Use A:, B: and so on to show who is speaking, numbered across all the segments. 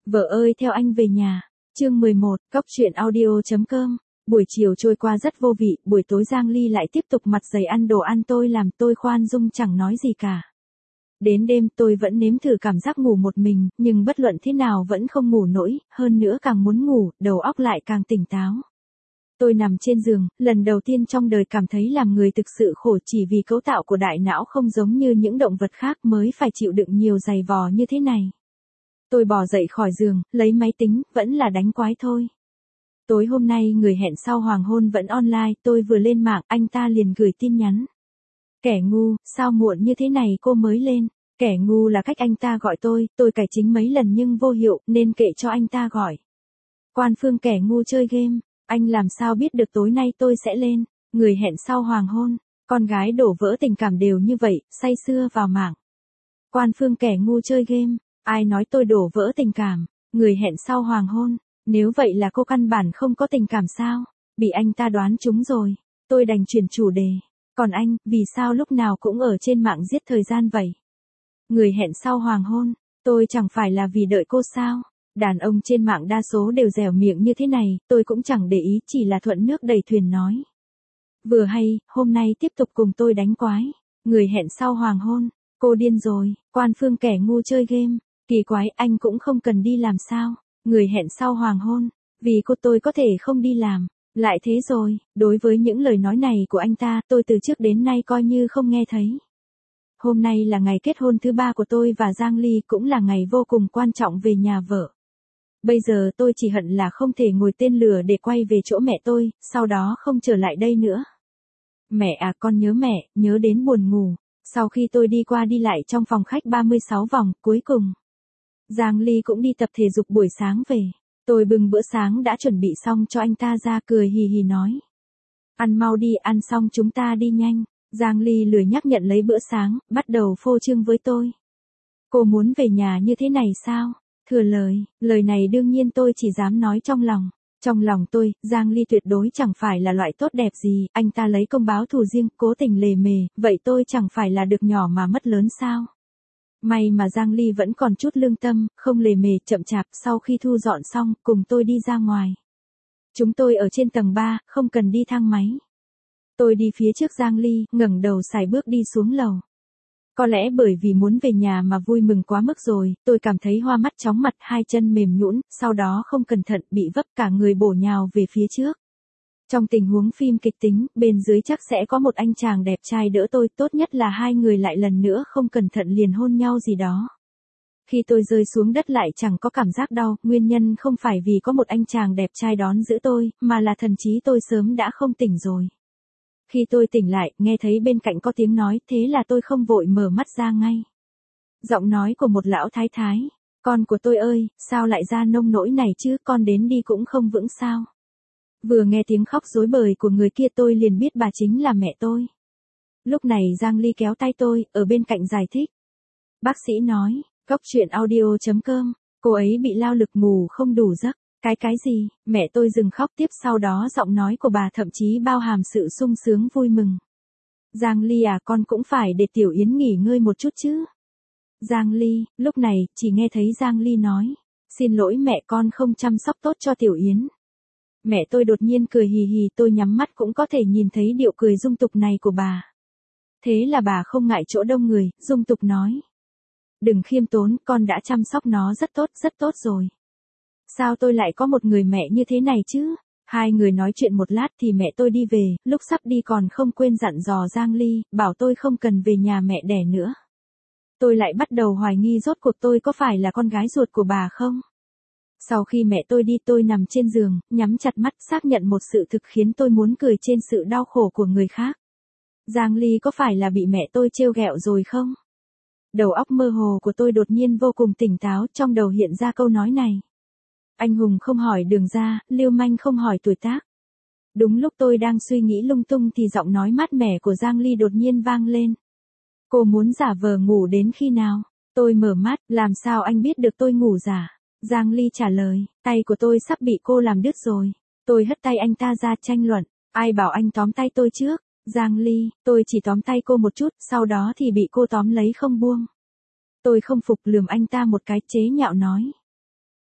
A: Vợ ơi theo anh về nhà. Chương 11, Cóc truyện audio.com. Buổi chiều trôi qua rất vô vị, buổi tối Giang Ly lại tiếp tục mặt dày ăn đồ ăn tôi làm, tôi khoan dung chẳng nói gì cả. Đến đêm tôi vẫn nếm thử cảm giác ngủ một mình, nhưng bất luận thế nào vẫn không ngủ nổi, hơn nữa càng muốn ngủ, đầu óc lại càng tỉnh táo. Tôi nằm trên giường, lần đầu tiên trong đời cảm thấy làm người thực sự khổ, chỉ vì cấu tạo của đại não không giống như những động vật khác mới phải chịu đựng nhiều giày vò như thế này. Tôi bò dậy khỏi giường, lấy máy tính, vẫn là đánh quái thôi. Tối hôm nay người hẹn sau hoàng hôn vẫn online, tôi vừa lên mạng, anh ta liền gửi tin nhắn. Kẻ ngu, sao muộn như thế này cô mới lên? Kẻ ngu là cách anh ta gọi tôi cải chính mấy lần nhưng vô hiệu, nên kệ cho anh ta gọi. Quan phương kẻ ngu chơi game, anh làm sao biết được tối nay tôi sẽ lên? Người hẹn sau hoàng hôn, con gái đổ vỡ tình cảm đều như vậy, say sưa vào mạng. Quan phương kẻ ngu chơi game, ai nói tôi đổ vỡ tình cảm? Người hẹn sau hoàng hôn, nếu vậy là cô căn bản không có tình cảm sao? Bị anh ta đoán trúng rồi, tôi đành chuyển chủ đề. Còn anh, vì sao lúc nào cũng ở trên mạng giết thời gian vậy? Người hẹn sau hoàng hôn, tôi chẳng phải là vì đợi cô sao? Đàn ông trên mạng đa số đều dẻo miệng như thế này, tôi cũng chẳng để ý, chỉ là thuận nước đẩy thuyền nói. Vừa hay, hôm nay tiếp tục cùng tôi đánh quái. Người hẹn sau hoàng hôn, cô điên rồi, quan phương kẻ ngu chơi game. Kỳ quái, anh cũng không cần đi làm sao? Người hẹn sau hoàng hôn, vì cô tôi có thể không đi làm. Lại thế rồi, đối với những lời nói này của anh ta, tôi từ trước đến nay coi như không nghe thấy. Hôm nay là ngày kết hôn thứ 3 của tôi và Giang Ly, cũng là ngày vô cùng quan trọng về nhà vợ. Bây giờ tôi chỉ hận là không thể ngồi tên lửa để quay về chỗ mẹ tôi, sau đó không trở lại đây nữa. Mẹ à, con nhớ mẹ, nhớ đến buồn ngủ. Sau khi tôi đi qua đi lại trong phòng khách 36 vòng, cuối cùng Giang Ly cũng đi tập thể dục buổi sáng về. Tôi bưng bữa sáng đã chuẩn bị xong cho anh ta ra, cười hì hì nói. Ăn mau đi, ăn xong chúng ta đi nhanh. Giang Ly lười nhắc nhận lấy bữa sáng, bắt đầu phô trương với tôi. Cô muốn về nhà như thế này sao? Thừa lời này đương nhiên tôi chỉ dám nói trong lòng. Trong lòng tôi, Giang Ly tuyệt đối chẳng phải là loại tốt đẹp gì, anh ta lấy công báo thù riêng, cố tình lề mề, vậy tôi chẳng phải là được nhỏ mà mất lớn sao? May mà Giang Ly vẫn còn chút lương tâm, không lề mề, chậm chạp, sau khi thu dọn xong, cùng tôi đi ra ngoài. Chúng tôi ở trên tầng 3, không cần đi thang máy. Tôi đi phía trước Giang Ly, ngẩng đầu sải bước đi xuống lầu. Có lẽ bởi vì muốn về nhà mà vui mừng quá mức rồi, tôi cảm thấy hoa mắt chóng mặt, hai chân mềm nhũn, sau đó không cẩn thận bị vấp, cả người bổ nhào về phía trước. Trong tình huống phim kịch tính, bên dưới chắc sẽ có một anh chàng đẹp trai đỡ tôi, tốt nhất là hai người lại lần nữa không cẩn thận liền hôn nhau gì đó. Khi tôi rơi xuống đất lại chẳng có cảm giác đau, nguyên nhân không phải vì có một anh chàng đẹp trai đón giữ tôi, mà là thần trí tôi sớm đã không tỉnh rồi. Khi tôi tỉnh lại, nghe thấy bên cạnh có tiếng nói, thế là tôi không vội mở mắt ra ngay. Giọng nói của một lão thái thái. Con của tôi ơi, sao lại ra nông nỗi này chứ, con đến đi cũng không vững sao. Vừa nghe tiếng khóc rối bời của người kia tôi liền biết bà chính là mẹ tôi. Lúc này Giang Ly kéo tay tôi, ở bên cạnh giải thích. Bác sĩ nói, Cóc truyện audio.com, cô ấy bị lao lực ngủ không đủ giấc. Cái gì? Mẹ tôi dừng khóc tiếp, sau đó giọng nói của bà thậm chí bao hàm sự sung sướng vui mừng. Giang Ly à, con cũng phải để Tiểu Yến nghỉ ngơi một chút chứ. Giang Ly, lúc này, chỉ nghe thấy Giang Ly nói. Xin lỗi mẹ, con không chăm sóc tốt cho Tiểu Yến. Mẹ tôi đột nhiên cười hì hì, tôi nhắm mắt cũng có thể nhìn thấy điệu cười dung tục này của bà. Thế là bà không ngại chỗ đông người, dung tục nói. Đừng khiêm tốn, con đã chăm sóc nó rất tốt rồi. Sao tôi lại có một người mẹ như thế này chứ? Hai người nói chuyện một lát thì mẹ tôi đi về, lúc sắp đi còn không quên dặn dò Giang Ly, bảo tôi không cần về nhà mẹ đẻ nữa. Tôi lại bắt đầu hoài nghi rốt cuộc tôi có phải là con gái ruột của bà không? Sau khi mẹ tôi đi tôi nằm trên giường, nhắm chặt mắt xác nhận một sự thực khiến tôi muốn cười trên sự đau khổ của người khác. Giang Ly có phải là bị mẹ tôi trêu ghẹo rồi không? Đầu óc mơ hồ của tôi đột nhiên vô cùng tỉnh táo, trong đầu hiện ra câu nói này. Anh hùng không hỏi đường ra, lưu manh không hỏi tuổi tác. Đúng lúc tôi đang suy nghĩ lung tung thì giọng nói mát mẻ của Giang Ly đột nhiên vang lên. Cô muốn giả vờ ngủ đến khi nào? Tôi mở mắt, làm sao anh biết được tôi ngủ giả? Giang Ly trả lời, tay của tôi sắp bị cô làm đứt rồi. Tôi hất tay anh ta ra tranh luận, ai bảo anh tóm tay tôi trước? Giang Ly, tôi chỉ tóm tay cô một chút, sau đó thì bị cô tóm lấy không buông. Tôi không phục, lườm anh ta một cái, chế nhạo nói.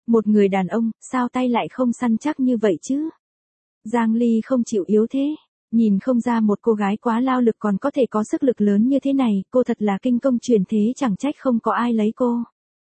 A: Một người đàn ông, sao tay lại không săn chắc như vậy chứ? Giang Ly không chịu yếu thế. Nhìn không ra một cô gái quá lao lực còn có thể có sức lực lớn như thế này, cô thật là kinh công truyền thế, chẳng trách không có ai lấy cô.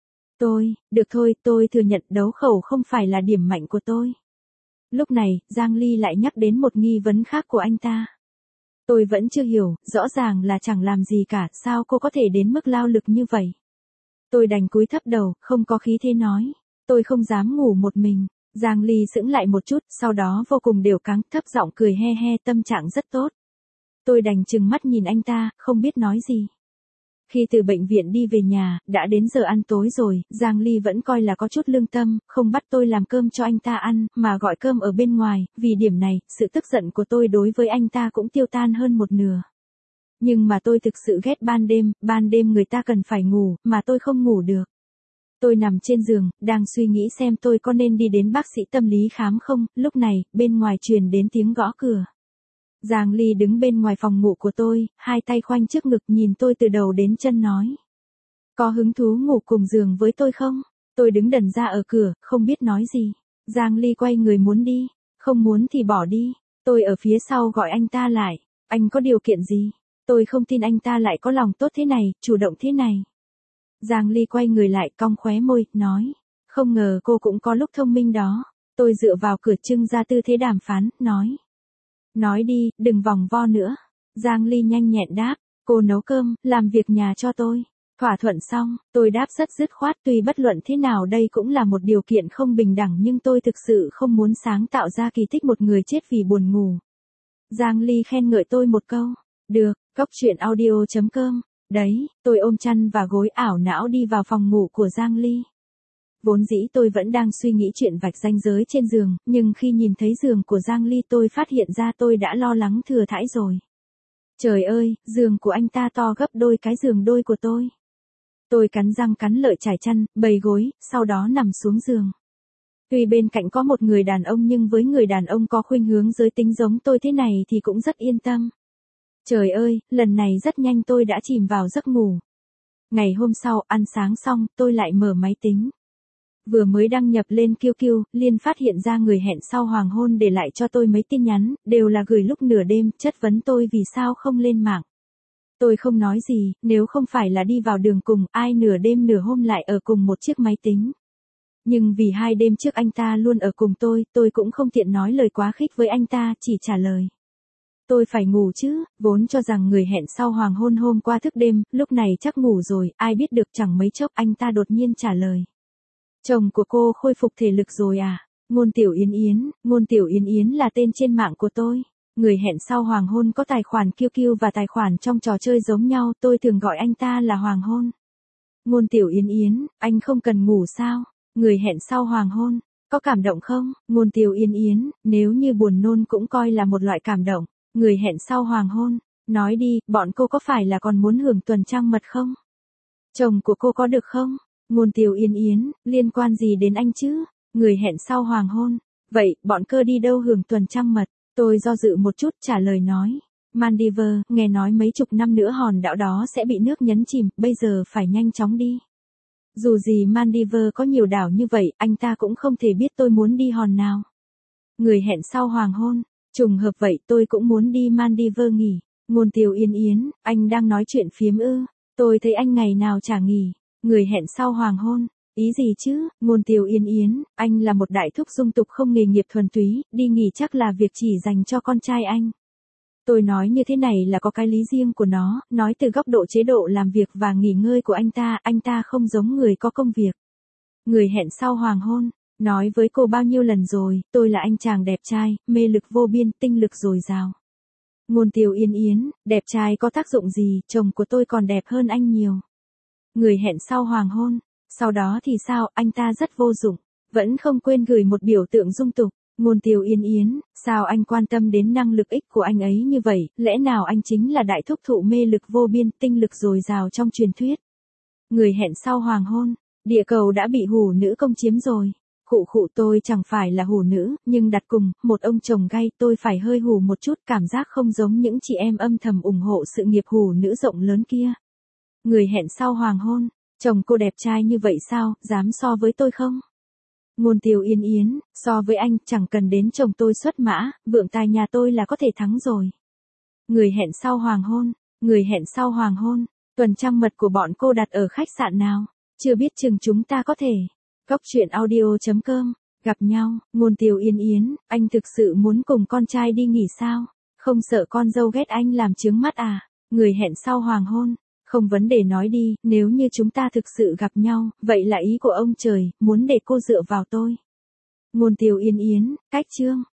A: Được thôi, tôi thừa nhận đấu khẩu không phải là điểm mạnh của tôi. Lúc này, Giang Ly lại nhắc đến một nghi vấn khác của anh ta. Tôi vẫn chưa hiểu, rõ ràng là chẳng làm gì cả, sao cô có thể đến mức lao lực như vậy? Tôi đành cúi thấp đầu, không có khí thế nói. Tôi không dám ngủ một mình. Giang Ly sững lại một chút, sau đó vô cùng đều cáng, thấp giọng cười he he, tâm trạng rất tốt. Tôi đành trừng mắt nhìn anh ta, không biết nói gì. Khi từ bệnh viện đi về nhà, đã đến giờ ăn tối rồi, Giang Ly vẫn coi là có chút lương tâm, không bắt tôi làm cơm cho anh ta ăn, mà gọi cơm ở bên ngoài, vì điểm này, sự tức giận của tôi đối với anh ta cũng tiêu tan hơn một nửa. Nhưng mà tôi thực sự ghét ban đêm người ta cần phải ngủ, mà tôi không ngủ được. Tôi nằm trên giường, đang suy nghĩ xem tôi có nên đi đến bác sĩ tâm lý khám không, lúc này, bên ngoài truyền đến tiếng gõ cửa. Giang Ly đứng bên ngoài phòng ngủ của tôi, hai tay khoanh trước ngực nhìn tôi từ đầu đến chân nói. Có hứng thú ngủ cùng giường với tôi không? Tôi đứng đần ra ở cửa, không biết nói gì. Giang Ly quay người muốn đi, không muốn thì bỏ đi. Tôi ở phía sau gọi anh ta lại, anh có điều kiện gì? Tôi không tin anh ta lại có lòng tốt thế này, chủ động thế này. Giang Ly quay người lại cong khóe môi, nói. Không ngờ cô cũng có lúc thông minh đó. Tôi dựa vào cửa trưng ra tư thế đàm phán, nói. Nói đi, đừng vòng vo nữa. Giang Ly nhanh nhẹn đáp, cô nấu cơm, làm việc nhà cho tôi. Thỏa thuận xong, tôi đáp rất dứt khoát, tuy bất luận thế nào đây cũng là một điều kiện không bình đẳng nhưng tôi thực sự không muốn sáng tạo ra kỳ tích một người chết vì buồn ngủ. Giang Ly khen ngợi tôi một câu. Được, cóc truyện audio.com. Đấy, tôi ôm chăn và gối ảo não đi vào phòng ngủ của Giang Ly. Vốn dĩ tôi vẫn đang suy nghĩ chuyện vạch ranh giới trên giường, nhưng khi nhìn thấy giường của Giang Ly tôi phát hiện ra tôi đã lo lắng thừa thãi rồi. Trời ơi, giường của anh ta to gấp đôi cái giường đôi của tôi. Tôi cắn răng cắn lợi trải chăn, bày gối, sau đó nằm xuống giường. Tuy bên cạnh có một người đàn ông nhưng với người đàn ông có khuynh hướng giới tính giống tôi thế này thì cũng rất yên tâm. Trời ơi, lần này rất nhanh tôi đã chìm vào giấc ngủ. Ngày hôm sau, ăn sáng xong, tôi lại mở máy tính. Vừa mới đăng nhập lên QQ, liền phát hiện ra người hẹn sau hoàng hôn để lại cho tôi mấy tin nhắn, đều là gửi lúc nửa đêm, chất vấn tôi vì sao không lên mạng. Tôi không nói gì, nếu không phải là đi vào đường cùng, ai nửa đêm nửa hôm lại ở cùng một chiếc máy tính. Nhưng vì 2 đêm trước anh ta luôn ở cùng tôi cũng không tiện nói lời quá khích với anh ta, chỉ trả lời. Tôi phải ngủ chứ, vốn cho rằng người hẹn sau hoàng hôn hôm qua thức đêm, lúc này chắc ngủ rồi, ai biết được chẳng mấy chốc anh ta đột nhiên trả lời. Chồng của cô khôi phục thể lực rồi à? Ngôn Tiểu Yến Yến là tên trên mạng của tôi. Người hẹn sau hoàng hôn có tài khoản QQ và tài khoản trong trò chơi giống nhau, tôi thường gọi anh ta là hoàng hôn. Ngôn Tiểu Yến Yến, anh không cần ngủ sao? Người hẹn sau hoàng hôn, có cảm động không? Ngôn Tiểu Yến Yến, nếu như buồn nôn cũng coi là một loại cảm động. Người hẹn sau hoàng hôn, nói đi, bọn cô có phải là còn muốn hưởng tuần trăng mật không? Chồng của cô có được không? Ngôn Tiểu Yến Yến, liên quan gì đến anh chứ? Người hẹn sau hoàng hôn, vậy, bọn cơ đi đâu hưởng tuần trăng mật? Tôi do dự một chút trả lời nói. Maldives, nghe nói mấy chục năm nữa hòn đảo đó sẽ bị nước nhấn chìm, bây giờ phải nhanh chóng đi. Dù gì Maldives có nhiều đảo như vậy, anh ta cũng không thể biết tôi muốn đi hòn nào. Người hẹn sau hoàng hôn, trùng hợp vậy tôi cũng muốn đi Maldives nghỉ. Ngôn Tiểu Yến Yến, anh đang nói chuyện phiếm ư? Tôi thấy anh ngày nào chả nghỉ. Người hẹn sau hoàng hôn, ý gì chứ? Ngôn Tiểu Yến Yến, anh là một đại thúc dung tục không nghề nghiệp thuần túy, đi nghỉ chắc là việc chỉ dành cho con trai anh. Tôi nói như thế này là có cái lý riêng của nó, nói từ góc độ chế độ làm việc và nghỉ ngơi của anh ta không giống người có công việc. Người hẹn sau hoàng hôn, nói với cô bao nhiêu lần rồi, tôi là anh chàng đẹp trai, mê lực vô biên, tinh lực dồi dào. Ngôn Tiểu Yến Yến, đẹp trai có tác dụng gì, chồng của tôi còn đẹp hơn anh nhiều. Người hẹn sau hoàng hôn, sau đó thì sao, anh ta rất vô dụng, vẫn không quên gửi một biểu tượng dung tục. Ngôn Tiểu Yến Yến, sao anh quan tâm đến năng lực ích của anh ấy như vậy, lẽ nào anh chính là đại thúc thụ mê lực vô biên, tinh lực dồi dào trong truyền thuyết. Người hẹn sau hoàng hôn, địa cầu đã bị hủ nữ công chiếm rồi. Khụ tôi chẳng phải là hủ nữ, nhưng đặt cùng, một ông chồng gay tôi phải hơi hủ một chút, cảm giác không giống những chị em âm thầm ủng hộ sự nghiệp hủ nữ rộng lớn kia. Người hẹn sau hoàng hôn, chồng cô đẹp trai như vậy sao, dám so với tôi không? Ngôn Tiêu Yên Yến, so với anh, chẳng cần đến chồng tôi xuất mã, vượng tài nhà tôi là có thể thắng rồi. Người hẹn sau hoàng hôn, người hẹn sau hoàng hôn, tuần trăng mật của bọn cô đặt ở khách sạn nào? Chưa biết chừng chúng ta có thể. Cốc truyện audio.com, gặp nhau, Ngôn Tiêu Yên Yến, anh thực sự muốn cùng con trai đi nghỉ sao? Không sợ con dâu ghét anh làm chướng mắt à? Người hẹn sau hoàng hôn, không vấn đề nói đi, nếu như chúng ta thực sự gặp nhau, vậy là ý của ông trời, muốn để cô dựa vào tôi. Ngôn Tiêu Yên Yến, cách chương.